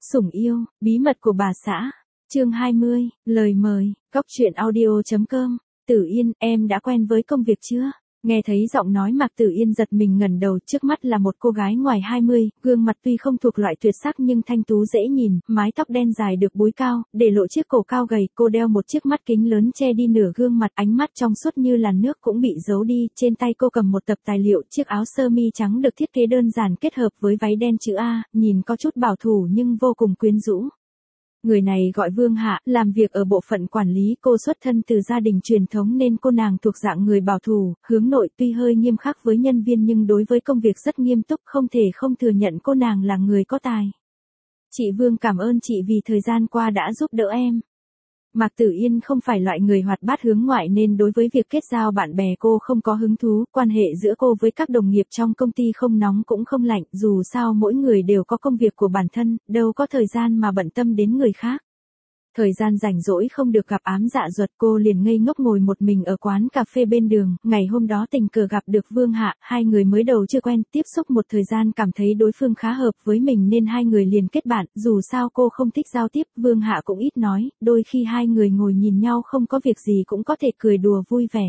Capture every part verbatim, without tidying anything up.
Sủng yêu, bí mật của bà xã. Chương hai mươi, lời mời, góc truyện audio chấm com. Tử Yên, em đã quen với công việc chưa? Nghe thấy giọng nói Mạc Tử Yên giật mình ngẩng đầu, trước mắt là một cô gái ngoài hai mươi, gương mặt tuy không thuộc loại tuyệt sắc nhưng thanh tú dễ nhìn, mái tóc đen dài được búi cao, để lộ chiếc cổ cao gầy, cô đeo một chiếc mắt kính lớn che đi nửa gương mặt, ánh mắt trong suốt như làn nước cũng bị giấu đi, trên tay cô cầm một tập tài liệu, chiếc áo sơ mi trắng được thiết kế đơn giản kết hợp với váy đen chữ A, nhìn có chút bảo thủ nhưng vô cùng quyến rũ. Người này gọi Vương Hạ, làm việc ở bộ phận quản lý, cô xuất thân từ gia đình truyền thống nên cô nàng thuộc dạng người bảo thủ, hướng nội, tuy hơi nghiêm khắc với nhân viên nhưng đối với công việc rất nghiêm túc, không thể không thừa nhận cô nàng là người có tài. Chị Vương cảm ơn chị vì thời gian qua đã giúp đỡ em. Mạc Tử Yên không phải loại người hoạt bát hướng ngoại nên đối với việc kết giao bạn bè cô không có hứng thú, quan hệ giữa cô với các đồng nghiệp trong công ty không nóng cũng không lạnh, dù sao mỗi người đều có công việc của bản thân, đâu có thời gian mà bận tâm đến người khác. Thời gian rảnh rỗi không được gặp Ám Dạ Duật, cô liền ngây ngốc ngồi một mình ở quán cà phê bên đường, ngày hôm đó tình cờ gặp được Vương Hạ, hai người mới đầu chưa quen, tiếp xúc một thời gian cảm thấy đối phương khá hợp với mình nên hai người liền kết bạn, dù sao cô không thích giao tiếp, Vương Hạ cũng ít nói, đôi khi hai người ngồi nhìn nhau không có việc gì cũng có thể cười đùa vui vẻ.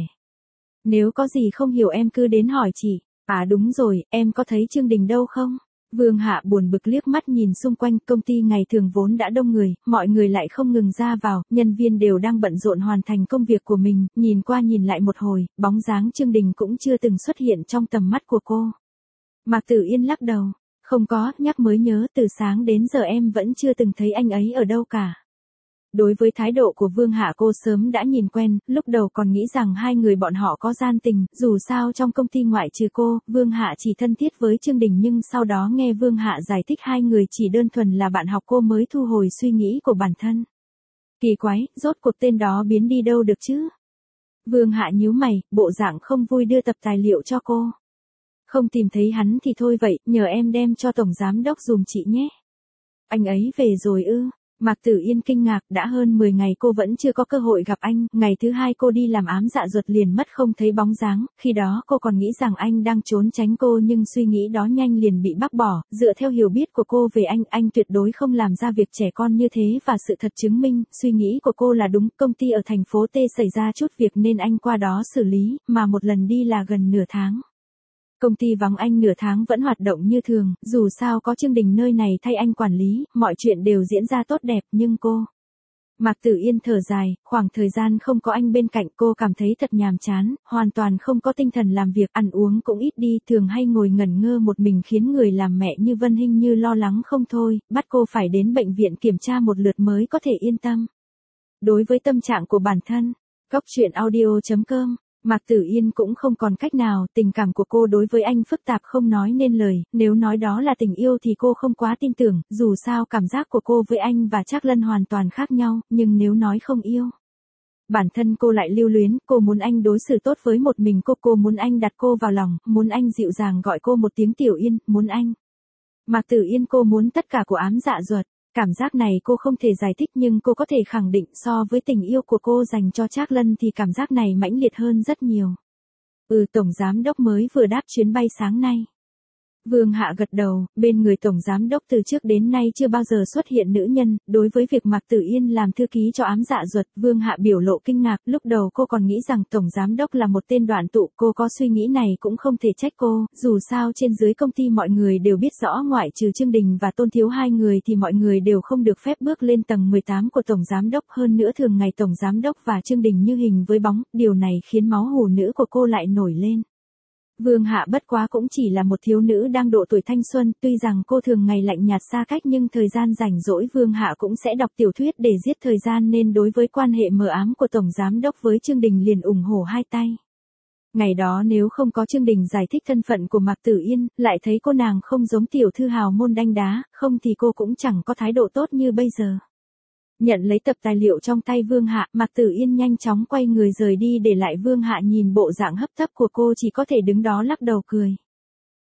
Nếu có gì không hiểu em cứ đến hỏi chị. À đúng rồi, em có thấy Trương Đình đâu không? Vương Hạ buồn bực liếc mắt nhìn xung quanh, công ty ngày thường vốn đã đông người, mọi người lại không ngừng ra vào, nhân viên đều đang bận rộn hoàn thành công việc của mình, nhìn qua nhìn lại một hồi, bóng dáng Trương Đình cũng chưa từng xuất hiện trong tầm mắt của cô. Mạc Tử Yên lắc đầu, không có, nhắc mới nhớ, từ sáng đến giờ em vẫn chưa từng thấy anh ấy ở đâu cả. Đối với thái độ của Vương Hạ cô sớm đã nhìn quen, lúc đầu còn nghĩ rằng hai người bọn họ có gian tình, dù sao trong công ty ngoại trừ cô, Vương Hạ chỉ thân thiết với Trương Đình nhưng sau đó nghe Vương Hạ giải thích hai người chỉ đơn thuần là bạn học cô mới thu hồi suy nghĩ của bản thân. Kỳ quái, rốt cuộc tên đó biến đi đâu được chứ? Vương Hạ nhíu mày, bộ dạng không vui đưa tập tài liệu cho cô. Không tìm thấy hắn thì thôi vậy, nhờ em đem cho Tổng Giám Đốc dùm chị nhé. Anh ấy về rồi ư? Mạc Tử Yên kinh ngạc, đã hơn mười ngày cô vẫn chưa có cơ hội gặp anh, ngày thứ hai cô đi làm Ám Dạ Duật liền mất không thấy bóng dáng, khi đó cô còn nghĩ rằng anh đang trốn tránh cô nhưng suy nghĩ đó nhanh liền bị bác bỏ, dựa theo hiểu biết của cô về anh, anh tuyệt đối không làm ra việc trẻ con như thế và sự thật chứng minh, suy nghĩ của cô là đúng, công ty ở thành phố T xảy ra chút việc nên anh qua đó xử lý, mà một lần đi là gần nửa tháng. Công ty vắng anh nửa tháng vẫn hoạt động như thường, dù sao có Trương Đình nơi này thay anh quản lý, mọi chuyện đều diễn ra tốt đẹp nhưng cô. Mạc Tử Yên thở dài, khoảng thời gian không có anh bên cạnh cô cảm thấy thật nhàm chán, hoàn toàn không có tinh thần làm việc, ăn uống cũng ít đi, thường hay ngồi ngẩn ngơ một mình khiến người làm mẹ như Vân Hinh Như lo lắng không thôi, bắt cô phải đến bệnh viện kiểm tra một lượt mới có thể yên tâm. Đối với tâm trạng của bản thân, góc truyện audio chấm com. Mạc Tử Yên cũng không còn cách nào, tình cảm của cô đối với anh phức tạp không nói nên lời, nếu nói đó là tình yêu thì cô không quá tin tưởng, dù sao cảm giác của cô với anh và Trác Lân hoàn toàn khác nhau, nhưng nếu nói không yêu. Bản thân cô lại lưu luyến, cô muốn anh đối xử tốt với một mình cô, cô muốn anh đặt cô vào lòng, muốn anh dịu dàng gọi cô một tiếng Tiểu Yên, muốn anh. Mạc Tử Yên cô muốn tất cả của Ám Dạ Duật. Cảm giác này cô không thể giải thích nhưng cô có thể khẳng định so với tình yêu của cô dành cho Trác Lân thì cảm giác này mãnh liệt hơn rất nhiều. Ừ, Tổng Giám Đốc mới vừa đáp chuyến bay sáng nay. Vương Hạ gật đầu, bên người Tổng Giám Đốc từ trước đến nay chưa bao giờ xuất hiện nữ nhân, đối với việc Mạc Tử Yên làm thư ký cho Ám Dạ Duật, Vương Hạ biểu lộ kinh ngạc, lúc đầu cô còn nghĩ rằng Tổng Giám Đốc là một tên đoạn tụ, cô có suy nghĩ này cũng không thể trách cô, dù sao trên dưới công ty mọi người đều biết rõ ngoại trừ Trương Đình và Tôn Thiếu hai người thì mọi người đều không được phép bước lên tầng mười tám của Tổng Giám Đốc, hơn nữa thường ngày Tổng Giám Đốc và Trương Đình như hình với bóng, điều này khiến máu hủ nữ của cô lại nổi lên. Vương Hạ bất quá cũng chỉ là một thiếu nữ đang độ tuổi thanh xuân, tuy rằng cô thường ngày lạnh nhạt xa cách nhưng thời gian rảnh rỗi Vương Hạ cũng sẽ đọc tiểu thuyết để giết thời gian nên đối với quan hệ mờ ám của Tổng Giám Đốc với Trương Đình liền ủng hộ hai tay. Ngày đó nếu không có Trương Đình giải thích thân phận của Mạc Tử Yên, lại thấy cô nàng không giống tiểu thư hào môn đanh đá, không thì cô cũng chẳng có thái độ tốt như bây giờ. Nhận lấy tập tài liệu trong tay Vương Hạ, Mạc Tử Yên nhanh chóng quay người rời đi để lại Vương Hạ nhìn bộ dạng hấp tấp của cô chỉ có thể đứng đó lắc đầu cười.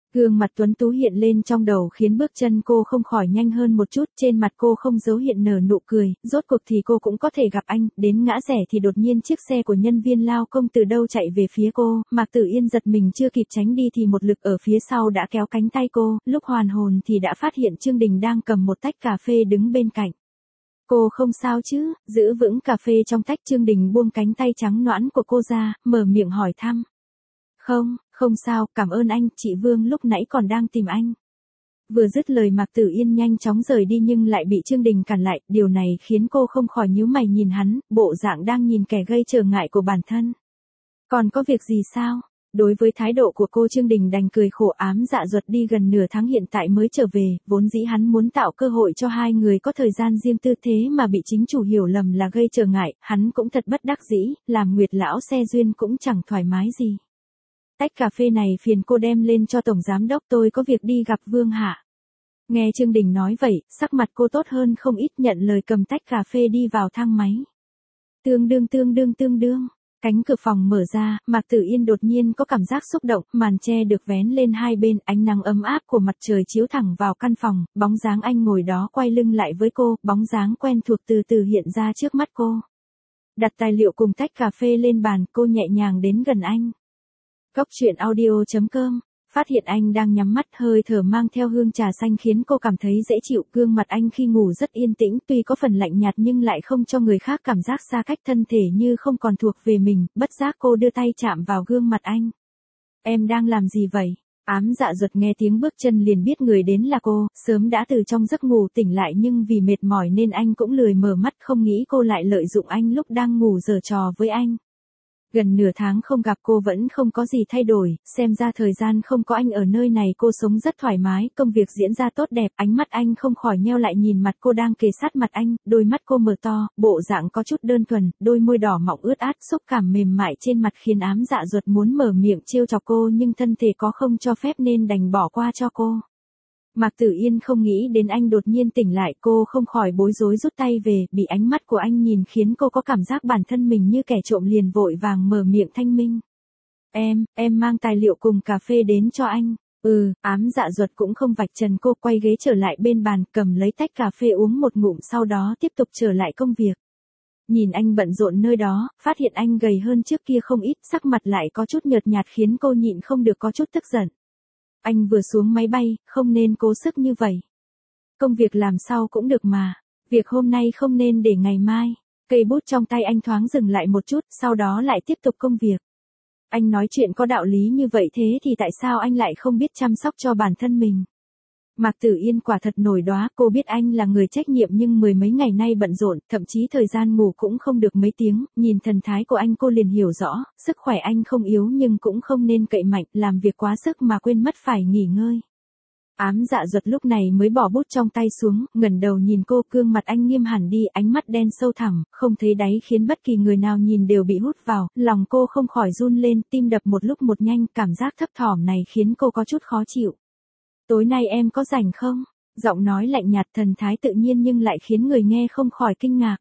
Gương mặt tuấn tú hiện lên trong đầu khiến bước chân cô không khỏi nhanh hơn một chút, trên mặt cô không giấu hiện nở nụ cười, rốt cuộc thì cô cũng có thể gặp anh, đến ngã rẽ thì đột nhiên chiếc xe của nhân viên lao công từ đâu chạy về phía cô, Mạc Tử Yên giật mình chưa kịp tránh đi thì một lực ở phía sau đã kéo cánh tay cô, lúc hoàn hồn thì đã phát hiện Trương Đình đang cầm một tách cà phê đứng bên cạnh. Cô không sao chứ, giữ vững cà phê trong tách. Trương Đình buông cánh tay trắng nõn của cô ra, mở miệng hỏi thăm. Không, không sao, cảm ơn anh, chị Vương lúc nãy còn đang tìm anh. Vừa dứt lời Mạc Tử Yên nhanh chóng rời đi nhưng lại bị Trương Đình cản lại, điều này khiến cô không khỏi nhíu mày nhìn hắn, bộ dạng đang nhìn kẻ gây trở ngại của bản thân. Còn có việc gì sao? Đối với thái độ của cô Trương Đình đành cười khổ, ám dạ ruột đi gần nửa tháng hiện tại mới trở về, vốn dĩ hắn muốn tạo cơ hội cho hai người có thời gian riêng tư thế mà bị chính chủ hiểu lầm là gây trở ngại, hắn cũng thật bất đắc dĩ, làm Nguyệt lão xe duyên cũng chẳng thoải mái gì. Tách cà phê này phiền cô đem lên cho tổng giám đốc, tôi có việc đi gặp Vương Hạ. Nghe Trương Đình nói vậy, sắc mặt cô tốt hơn không ít, nhận lời cầm tách cà phê đi vào thang máy. Tương đương tương đương tương đương. Cánh cửa phòng mở ra, Mạc Tử Yên đột nhiên có cảm giác xúc động, màn che được vén lên hai bên, ánh nắng ấm áp của mặt trời chiếu thẳng vào căn phòng, bóng dáng anh ngồi đó quay lưng lại với cô, bóng dáng quen thuộc từ từ hiện ra trước mắt cô. Đặt tài liệu cùng tách cà phê lên bàn, cô nhẹ nhàng đến gần anh. Góc truyện audio chấm com. Phát hiện anh đang nhắm mắt, hơi thở mang theo hương trà xanh khiến cô cảm thấy dễ chịu, gương mặt anh khi ngủ rất yên tĩnh, tuy có phần lạnh nhạt nhưng lại không cho người khác cảm giác xa cách, thân thể như không còn thuộc về mình, bất giác cô đưa tay chạm vào gương mặt anh. Em đang làm gì vậy? Ám dạ ruột nghe tiếng bước chân liền biết người đến là cô, sớm đã từ trong giấc ngủ tỉnh lại nhưng vì mệt mỏi nên anh cũng lười mở mắt, không nghĩ cô lại lợi dụng anh lúc đang ngủ giở trò với anh. Gần nửa tháng không gặp cô vẫn không có gì thay đổi, xem ra thời gian không có anh ở nơi này cô sống rất thoải mái, công việc diễn ra tốt đẹp, ánh mắt anh không khỏi nheo lại nhìn mặt cô đang kề sát mặt anh, đôi mắt cô mở to, bộ dạng có chút đơn thuần, đôi môi đỏ mọng ướt át, xúc cảm mềm mại trên mặt khiến ám dạ ruột muốn mở miệng trêu chọc cô nhưng thân thể có không cho phép nên đành bỏ qua cho cô. Mạc Tử Yên không nghĩ đến anh đột nhiên tỉnh lại, cô không khỏi bối rối rút tay về, bị ánh mắt của anh nhìn khiến cô có cảm giác bản thân mình như kẻ trộm liền vội vàng mở miệng thanh minh. Em, em mang tài liệu cùng cà phê đến cho anh. Ừ, ám dạ ruột cũng không vạch trần cô, quay ghế trở lại bên bàn, cầm lấy tách cà phê uống một ngụm sau đó tiếp tục trở lại công việc. Nhìn anh bận rộn nơi đó, phát hiện anh gầy hơn trước kia không ít, sắc mặt lại có chút nhợt nhạt khiến cô nhịn không được có chút tức giận. Anh vừa xuống máy bay, không nên cố sức như vậy. Công việc làm sau cũng được mà. Việc hôm nay không nên để ngày mai. Cây bút trong tay anh thoáng dừng lại một chút, sau đó lại tiếp tục công việc. Anh nói chuyện có đạo lý như vậy thế thì tại sao anh lại không biết chăm sóc cho bản thân mình? Mạc Tử Yên quả thật nổi đoá, cô biết anh là người trách nhiệm nhưng mười mấy ngày nay bận rộn, thậm chí thời gian ngủ cũng không được mấy tiếng, nhìn thần thái của anh cô liền hiểu rõ, sức khỏe anh không yếu nhưng cũng không nên cậy mạnh, làm việc quá sức mà quên mất phải nghỉ ngơi. Ám dạ ruột lúc này mới bỏ bút trong tay xuống, ngẩng đầu nhìn cô, gương mặt anh nghiêm hẳn đi, ánh mắt đen sâu thẳm, không thấy đáy khiến bất kỳ người nào nhìn đều bị hút vào, lòng cô không khỏi run lên, tim đập một lúc một nhanh, cảm giác thấp thỏm này khiến cô có chút khó chịu. Tối nay em có rảnh không? Giọng nói lạnh nhạt, thần thái tự nhiên nhưng lại khiến người nghe không khỏi kinh ngạc.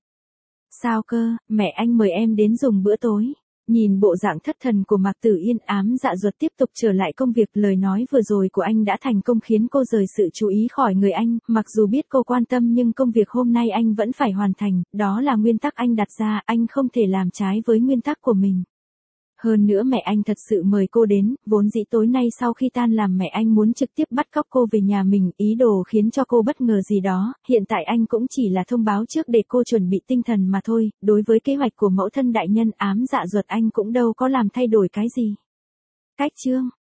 Sao cơ, mẹ anh mời em đến dùng bữa tối. Nhìn bộ dạng thất thần của Mạc Tử Yên, ám dạ ruột tiếp tục trở lại công việc, lời nói vừa rồi của anh đã thành công khiến cô rời sự chú ý khỏi người anh, mặc dù biết cô quan tâm nhưng công việc hôm nay anh vẫn phải hoàn thành, đó là nguyên tắc anh đặt ra, anh không thể làm trái với nguyên tắc của mình. Hơn nữa mẹ anh thật sự mời cô đến, vốn dĩ tối nay sau khi tan làm mẹ anh muốn trực tiếp bắt cóc cô về nhà mình, ý đồ khiến cho cô bất ngờ gì đó, hiện tại anh cũng chỉ là thông báo trước để cô chuẩn bị tinh thần mà thôi, đối với kế hoạch của mẫu thân đại nhân, ám dạ ruột anh cũng đâu có làm thay đổi cái gì. Cách chương